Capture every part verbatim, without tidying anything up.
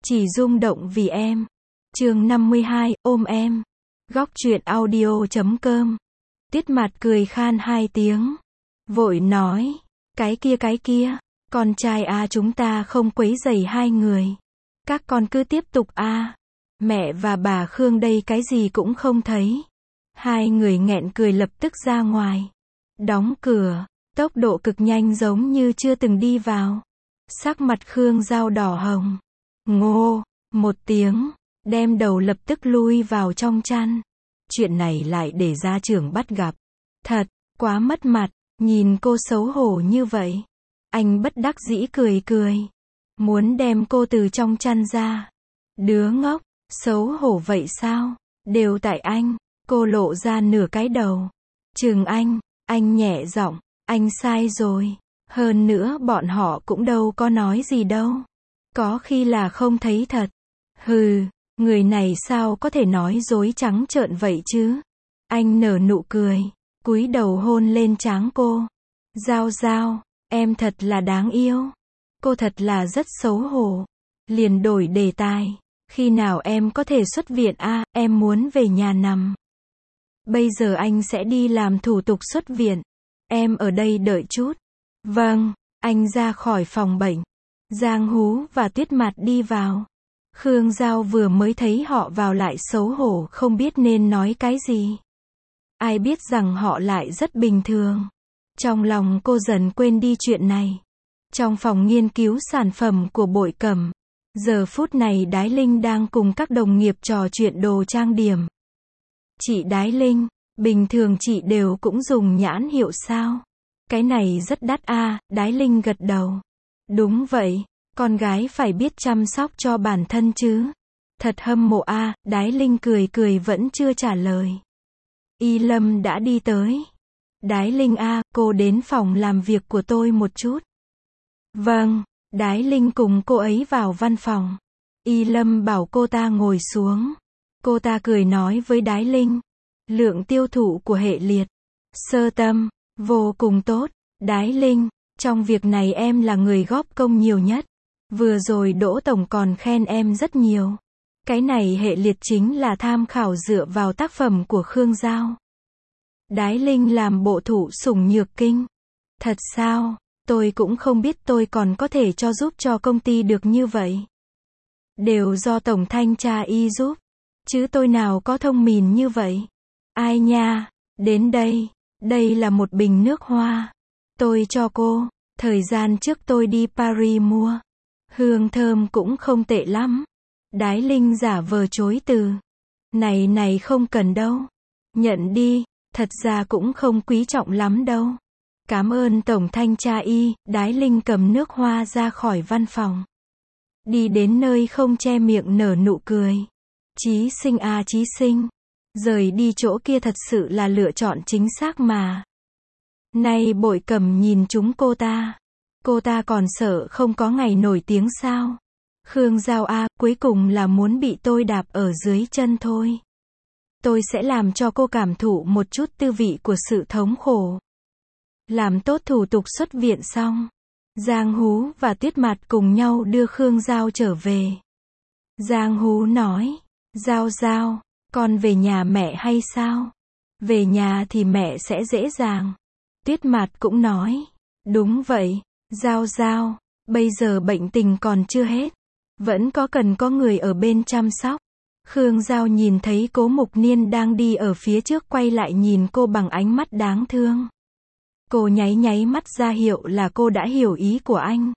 Chỉ rung động vì em. Chương năm mươi hai, ôm em. Góc truyện audio chấm com. Tiết Mạt cười khan hai tiếng. Vội nói. Cái kia cái kia. Con trai a chúng ta không quấy rầy hai người. Các con cứ tiếp tục a. Mẹ và bà Khương đây cái gì cũng không thấy. Hai người nghẹn cười lập tức ra ngoài. Đóng cửa. Tốc độ cực nhanh giống như chưa từng đi vào. Sắc mặt Khương Giao đỏ hồng. Ngô, một tiếng, đem đầu lập tức lui vào trong chăn. Chuyện này lại để gia trưởng bắt gặp. Thật, quá mất mặt, nhìn cô xấu hổ như vậy. Anh bất đắc dĩ cười cười. Muốn đem cô từ trong chăn ra. Đứa ngốc, xấu hổ vậy sao? Đều tại anh, cô lộ ra nửa cái đầu. Trừng anh, anh nhẹ giọng, anh sai rồi. Hơn nữa bọn họ cũng đâu có nói gì đâu. Có khi là không thấy thật. Hừ, người này sao có thể nói dối trắng trợn vậy chứ? Anh nở nụ cười, cúi đầu hôn lên trán cô. Giao Giao, em thật là đáng yêu. Cô thật là rất xấu hổ. Liền đổi đề tài. Khi nào em có thể xuất viện a? À, em muốn về nhà nằm. Bây giờ anh sẽ đi làm thủ tục xuất viện. Em ở đây đợi chút. Vâng, anh ra khỏi phòng bệnh. Giang Hú và Tuyết Mạt đi vào. Khương Giao vừa mới thấy họ vào lại xấu hổ không biết nên nói cái gì. Ai biết rằng họ lại rất bình thường. Trong lòng cô dần quên đi chuyện này. Trong phòng nghiên cứu sản phẩm của Bội Cẩm, giờ phút này Đái Linh đang cùng các đồng nghiệp trò chuyện đồ trang điểm. Chị Đái Linh, bình thường chị đều cũng dùng nhãn hiệu sao? Cái này rất đắt a. À, Đái Linh gật đầu. Đúng vậy, con gái phải biết chăm sóc cho bản thân chứ. Thật hâm mộ a. À, Đái Linh cười cười vẫn chưa trả lời. Y Lâm đã đi tới. Đái Linh a, à, cô đến phòng làm việc của tôi một chút. Vâng, Đái Linh cùng cô ấy vào văn phòng. Y Lâm bảo cô ta ngồi xuống. Cô ta cười nói với Đái Linh. Lượng tiêu thụ của hệ liệt sơ tâm vô cùng tốt. Đái Linh, trong việc này em là người góp công nhiều nhất. Vừa rồi Đỗ Tổng còn khen em rất nhiều. Cái này hệ liệt chính là tham khảo dựa vào tác phẩm của Khương Giao. Đái Linh làm bộ thủ sủng nhược kinh. Thật sao? Tôi cũng không biết tôi còn có thể cho giúp cho công ty được như vậy. Đều do Tổng Thanh tra Y giúp. Chứ tôi nào có thông minh như vậy. Ai nha, đến đây. Đây là một bình nước hoa. Tôi cho cô. Thời gian trước tôi đi Paris mua. Hương thơm cũng không tệ lắm. Đái Linh giả vờ chối từ. Này này không cần đâu. Nhận đi. Thật ra cũng không quý trọng lắm đâu. Cảm ơn Tổng Thanh tra Y. Đái Linh cầm nước hoa ra khỏi văn phòng. Đi đến nơi không che miệng nở nụ cười. Chí sinh a chí sinh. Rời đi chỗ kia thật sự là lựa chọn chính xác mà. Nay Bội Cẩm nhìn chúng cô ta. Cô ta còn sợ không có ngày nổi tiếng sao. Khương Giao a, à, cuối cùng là muốn bị tôi đạp ở dưới chân thôi. Tôi sẽ làm cho cô cảm thụ một chút tư vị của sự thống khổ. Làm tốt thủ tục xuất viện xong. Giang Hú và Tuyết Mạt cùng nhau đưa Khương Giao trở về. Giang Hú nói. Giao Giao, con về nhà mẹ hay sao? Về nhà thì mẹ sẽ dễ dàng. Tuyết Mạt cũng nói. Đúng vậy, Giao Giao, bây giờ bệnh tình còn chưa hết. Vẫn có cần có người ở bên chăm sóc. Khương Giao nhìn thấy Cố Mục Niên đang đi ở phía trước quay lại nhìn cô bằng ánh mắt đáng thương. Cô nháy nháy mắt ra hiệu là cô đã hiểu ý của anh.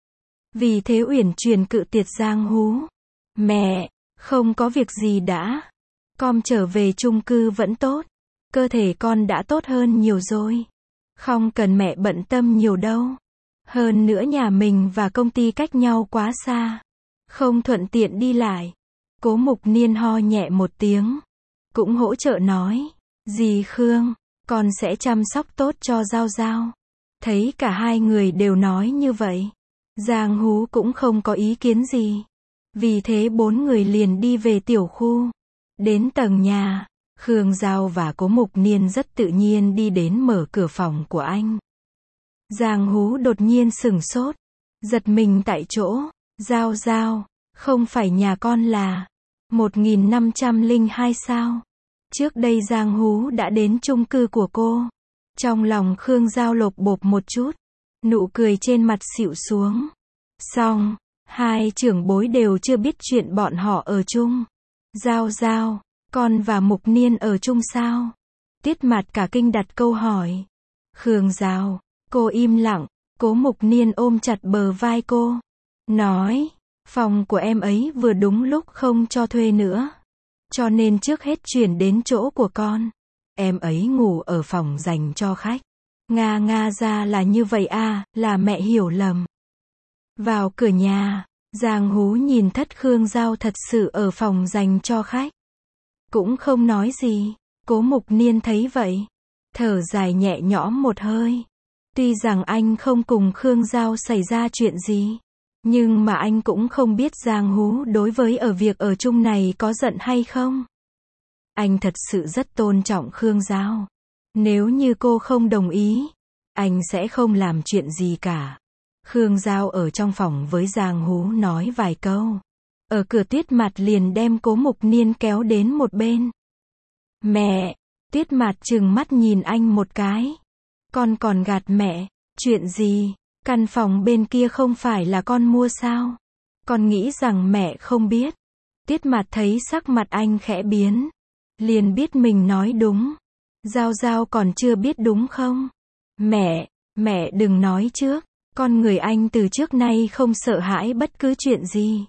Vì thế Uyển Truyền cự tuyệt Giang Hú. Mẹ, không có việc gì đã. Con trở về chung cư vẫn tốt. Cơ thể con đã tốt hơn nhiều rồi. Không cần mẹ bận tâm nhiều đâu. Hơn nữa nhà mình và công ty cách nhau quá xa. Không thuận tiện đi lại. Cố Mục Niên ho nhẹ một tiếng. Cũng hỗ trợ nói. Dì Khương, con sẽ chăm sóc tốt cho Giao Giao. Thấy cả hai người đều nói như vậy. Giang Hú cũng không có ý kiến gì. Vì thế bốn người liền đi về tiểu khu. Đến tầng nhà, Khương Giao và Cố Mục Niên rất tự nhiên đi đến mở cửa phòng của anh. Giang Hú đột nhiên sửng sốt. Giật mình tại chỗ. Giao Giao, Không phải nhà con là một nghìn năm trăm lẻ hai sao? Trước đây Giang Hú đã đến chung cư của cô. Trong lòng Khương Giao lột bột một chút. Nụ cười trên mặt xịu xuống. Xong, hai trưởng bối đều chưa biết chuyện bọn họ ở chung. Giao Giao, con và Mục Niên ở chung sao? Tiết Mạt cả kinh đặt câu hỏi. Khương Giao, cô im lặng, Cố Mục Niên ôm chặt bờ vai cô. Nói, phòng của em ấy vừa đúng lúc không cho thuê nữa. Cho nên trước hết chuyển đến chỗ của con. Em ấy ngủ ở phòng dành cho khách. Nga nga ra là như vậy à, là mẹ hiểu lầm. Vào cửa nhà, Giang Hú nhìn thất Khương Giao thật sự ở phòng dành cho khách. Cũng không nói gì. Cố Mục Niên thấy vậy, thở dài nhẹ nhõm một hơi. Tuy rằng anh không cùng Khương Giao xảy ra chuyện gì, nhưng mà anh cũng không biết Giang Hú đối với ở việc ở chung này có giận hay không. Anh thật sự rất tôn trọng Khương Giao. Nếu như cô không đồng ý, anh sẽ không làm chuyện gì cả. Khương Giao ở trong phòng với Giang Hú nói vài câu. Ở cửa Tiết Mạt liền đem Cố Mục Niên kéo đến một bên. Mẹ, Tiết Mạt trừng mắt nhìn anh một cái. Con còn gạt mẹ, chuyện gì? Căn phòng bên kia không phải là con mua sao? Con nghĩ rằng mẹ không biết. Tiết Mạt thấy sắc mặt anh khẽ biến, liền biết mình nói đúng. Giao Giao còn chưa biết đúng không? Mẹ, mẹ đừng nói trước. Con người anh từ trước nay không sợ hãi bất cứ chuyện gì.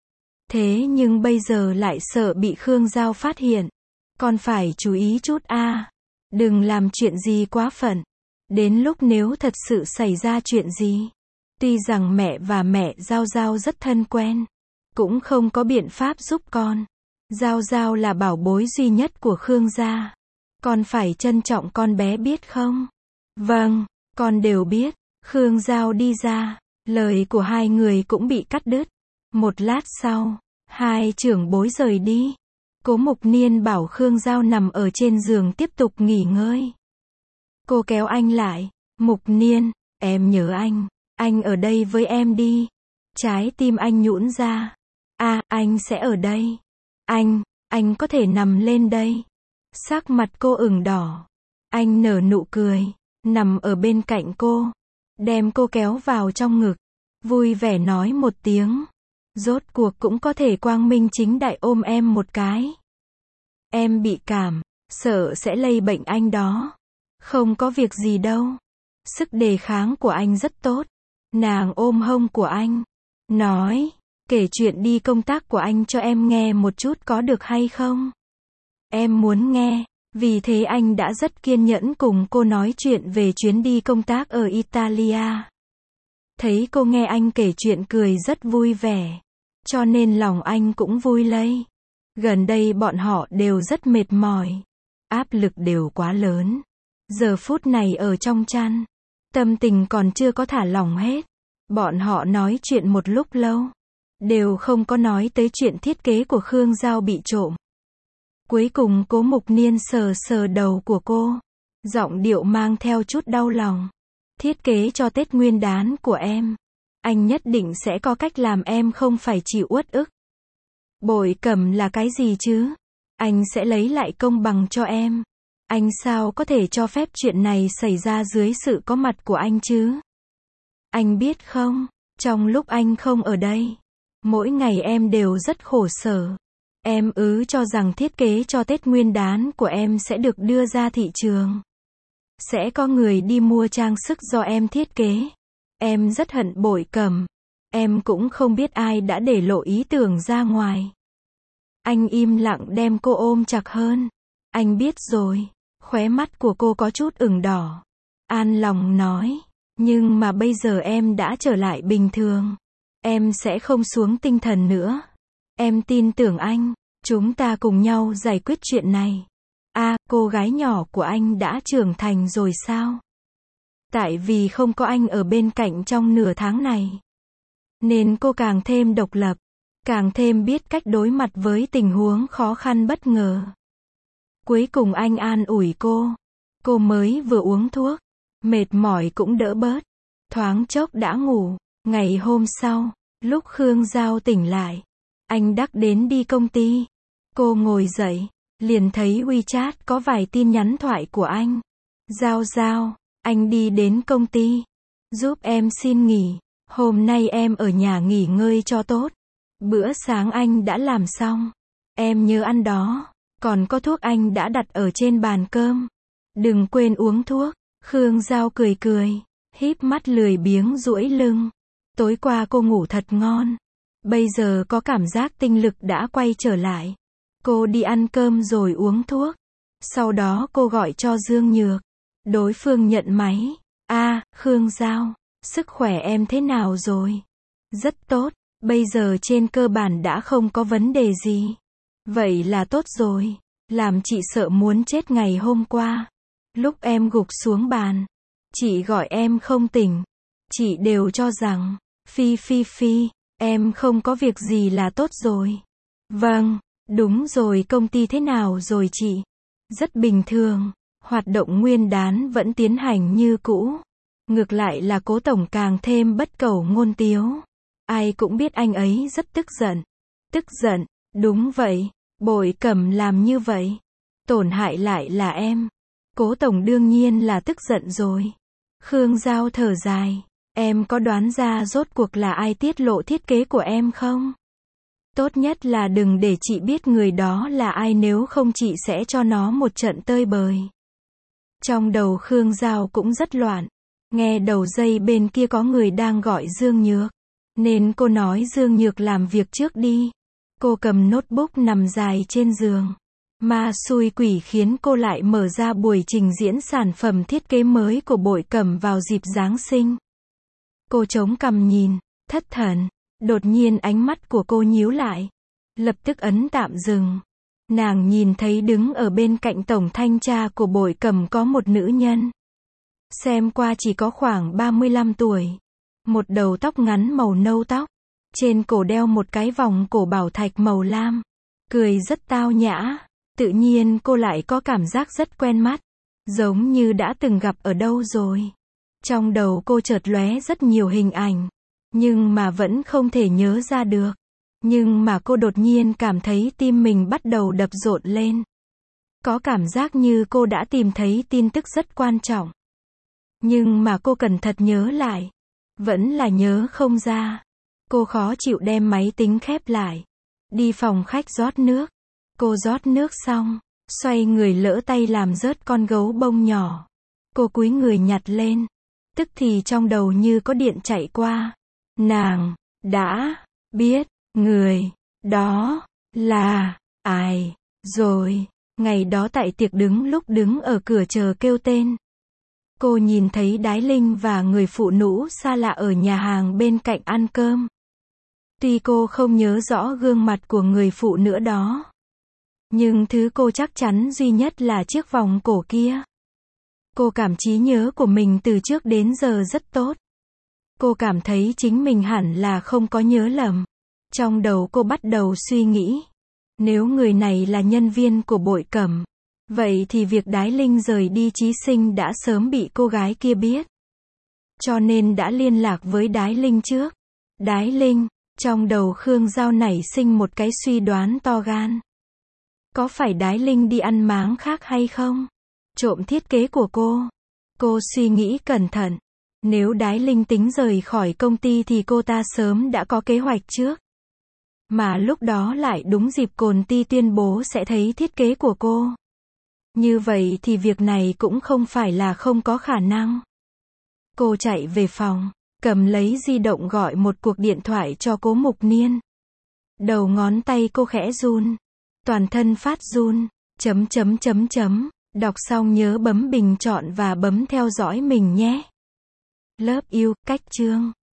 Thế nhưng bây giờ lại sợ bị Khương Giao phát hiện. Con phải chú ý chút a, à. Đừng làm chuyện gì quá phận. Đến lúc nếu thật sự xảy ra chuyện gì, tuy rằng mẹ và mẹ Giao Giao rất thân quen, cũng không có biện pháp giúp con. Giao Giao là bảo bối duy nhất của Khương gia. Con phải trân trọng con bé biết không? Vâng, con đều biết. Khương Giao đi ra, lời của hai người cũng bị cắt đứt. Một lát sau, hai trưởng bối rời đi. Cố Mục Niên bảo Khương Giao nằm ở trên giường tiếp tục nghỉ ngơi. Cô kéo anh lại. Mục Niên, em nhớ anh. Anh ở đây với em đi. Trái tim anh nhũn ra. À, anh sẽ ở đây. Anh, anh có thể nằm lên đây. Sắc mặt cô ửng đỏ. Anh nở nụ cười, nằm ở bên cạnh cô, đem cô kéo vào trong ngực, vui vẻ nói một tiếng. Rốt cuộc cũng có thể quang minh chính đại ôm em một cái. Em bị cảm, sợ sẽ lây bệnh anh đó. Không có việc gì đâu. Sức đề kháng của anh rất tốt. Nàng ôm hông của anh, nói, kể chuyện đi công tác của anh cho em nghe một chút có được hay không? Em muốn nghe, vì thế anh đã rất kiên nhẫn cùng cô nói chuyện về chuyến đi công tác ở Italia. Thấy cô nghe anh kể chuyện cười rất vui vẻ, cho nên lòng anh cũng vui lây. Gần đây bọn họ đều rất mệt mỏi, áp lực đều quá lớn. Giờ phút này ở trong chăn, tâm tình còn chưa có thả lỏng hết. Bọn họ nói chuyện một lúc lâu, đều không có nói tới chuyện thiết kế của Khương Giao bị trộm. Cuối cùng Cố Mục Niên sờ sờ đầu của cô, giọng điệu mang theo chút đau lòng. Thiết kế cho Tết Nguyên đán của em, anh nhất định sẽ có cách làm em không phải chịu uất ức. Bội cầm là cái gì chứ? Anh sẽ lấy lại công bằng cho em. Anh sao có thể cho phép chuyện này xảy ra dưới sự có mặt của anh chứ? Anh biết không, trong lúc anh không ở đây, mỗi ngày em đều rất khổ sở. Em ứ cho rằng thiết kế cho Tết Nguyên đán của em sẽ được đưa ra thị trường. Sẽ có người đi mua trang sức do em thiết kế. Em rất hận Bội cầm. Em cũng không biết ai đã để lộ ý tưởng ra ngoài. Anh im lặng đem cô ôm chặt hơn. Anh biết rồi. Khóe mắt của cô có chút ửng đỏ. An lòng nói. Nhưng mà bây giờ em đã trở lại bình thường. Em sẽ không xuống tinh thần nữa. Em tin tưởng anh. Chúng ta cùng nhau giải quyết chuyện này. À, cô gái nhỏ của anh đã trưởng thành rồi sao? Tại vì không có anh ở bên cạnh trong nửa tháng này, nên cô càng thêm độc lập, càng thêm biết cách đối mặt với tình huống khó khăn bất ngờ. Cuối cùng anh an ủi cô. Cô mới vừa uống thuốc, mệt mỏi cũng đỡ bớt. Thoáng chốc đã ngủ. Ngày hôm sau, lúc Khương Giao tỉnh lại, Anh Đắc đến đi công ty. Cô ngồi dậy, liền thấy WeChat có vài tin nhắn thoại của anh. Giao Giao, anh đi đến công ty. Giúp em xin nghỉ. Hôm nay em ở nhà nghỉ ngơi cho tốt. Bữa sáng anh đã làm xong. Em nhớ ăn đó. Còn có thuốc anh đã đặt ở trên bàn cơm. Đừng quên uống thuốc. Khương Giao cười cười, híp mắt lười biếng duỗi lưng. Tối qua cô ngủ thật ngon. Bây giờ có cảm giác tinh lực đã quay trở lại. Cô đi ăn cơm rồi uống thuốc. Sau đó cô gọi cho Dương Nhược. Đối phương nhận máy. A, Khương Giao, sức khỏe em thế nào rồi? Rất tốt, bây giờ trên cơ bản đã không có vấn đề gì. Vậy là tốt rồi. Làm chị sợ muốn chết ngày hôm qua. Lúc em gục xuống bàn, chị gọi em không tỉnh. Chị đều cho rằng, Phi Phi Phi, em không có việc gì là tốt rồi. Vâng, đúng rồi, công ty thế nào rồi chị? Rất bình thường, hoạt động nguyên đán vẫn tiến hành như cũ. Ngược lại là Cố tổng càng thêm bất cẩu ngôn tiếu. Ai cũng biết anh ấy rất tức giận. Tức giận, đúng vậy, Bội Cẩm làm như vậy. Tổn hại lại là em. Cố tổng đương nhiên là tức giận rồi. Khương Giao thở dài. Em có đoán ra rốt cuộc là ai tiết lộ thiết kế của em không? Tốt nhất là đừng để chị biết người đó là ai, nếu không chị sẽ cho nó một trận tơi bời. Trong đầu Khương Giao cũng rất loạn. Nghe đầu dây bên kia có người đang gọi Dương Nhược. Nên cô nói Dương Nhược làm việc trước đi. Cô cầm notebook nằm dài trên giường. Ma xui quỷ khiến cô lại mở ra buổi trình diễn sản phẩm thiết kế mới của Bội Cẩm vào dịp Giáng sinh. Cô chống cằm nhìn, thất thần. Đột nhiên ánh mắt của cô nhíu lại. Lập tức ấn tạm dừng. Nàng nhìn thấy đứng ở bên cạnh tổng thanh tra của Bội Cẩm có một nữ nhân. Xem qua chỉ có khoảng ba mươi lăm tuổi. Một đầu tóc ngắn màu nâu tóc. Trên cổ đeo một cái vòng cổ bảo thạch màu lam. Cười rất tao nhã. Tự nhiên cô lại có cảm giác rất quen mắt. Giống như đã từng gặp ở đâu rồi. Trong đầu cô chợt lóe rất nhiều hình ảnh. Nhưng mà vẫn không thể nhớ ra được. Nhưng mà cô đột nhiên cảm thấy tim mình bắt đầu đập rộn lên. Có cảm giác như cô đã tìm thấy tin tức rất quan trọng. Nhưng mà cô cẩn thận nhớ lại. Vẫn là nhớ không ra. Cô khó chịu đem máy tính khép lại. Đi phòng khách rót nước. Cô rót nước xong, xoay người lỡ tay làm rớt con gấu bông nhỏ. Cô cúi người nhặt lên. Tức thì trong đầu như có điện chạy qua. Nàng đã biết người đó là ai rồi. Ngày đó tại tiệc đứng, lúc đứng ở cửa chờ kêu tên, cô nhìn thấy Đái Linh và người phụ nữ xa lạ ở nhà hàng bên cạnh ăn cơm. Tuy cô không nhớ rõ gương mặt của người phụ nữ đó, nhưng thứ cô chắc chắn duy nhất là chiếc vòng cổ kia. Cô cảm trí nhớ của mình từ trước đến giờ rất tốt. Cô cảm thấy chính mình hẳn là không có nhớ lầm. Trong đầu cô bắt đầu suy nghĩ. Nếu người này là nhân viên của Bội Cẩm, vậy thì việc Đái Linh rời đi Chí Sinh đã sớm bị cô gái kia biết. Cho nên đã liên lạc với Đái Linh trước. Đái Linh, trong đầu Khương Giao nảy sinh một cái suy đoán to gan. Có phải Đái Linh đi ăn máng khác hay không? Trộm thiết kế của cô. Cô suy nghĩ cẩn thận. Nếu Đái Linh tính rời khỏi công ty thì cô ta sớm đã có kế hoạch trước. Mà lúc đó lại đúng dịp Cồn Ti tuyên bố sẽ thấy thiết kế của cô. Như vậy thì việc này cũng không phải là không có khả năng. Cô chạy về phòng, cầm lấy di động gọi một cuộc điện thoại cho Cố Mục Niên. Đầu ngón tay cô khẽ run. Toàn thân phát run. Chấm chấm chấm chấm. Đọc xong nhớ bấm bình chọn và bấm theo dõi mình nhé. Love you, cách chương.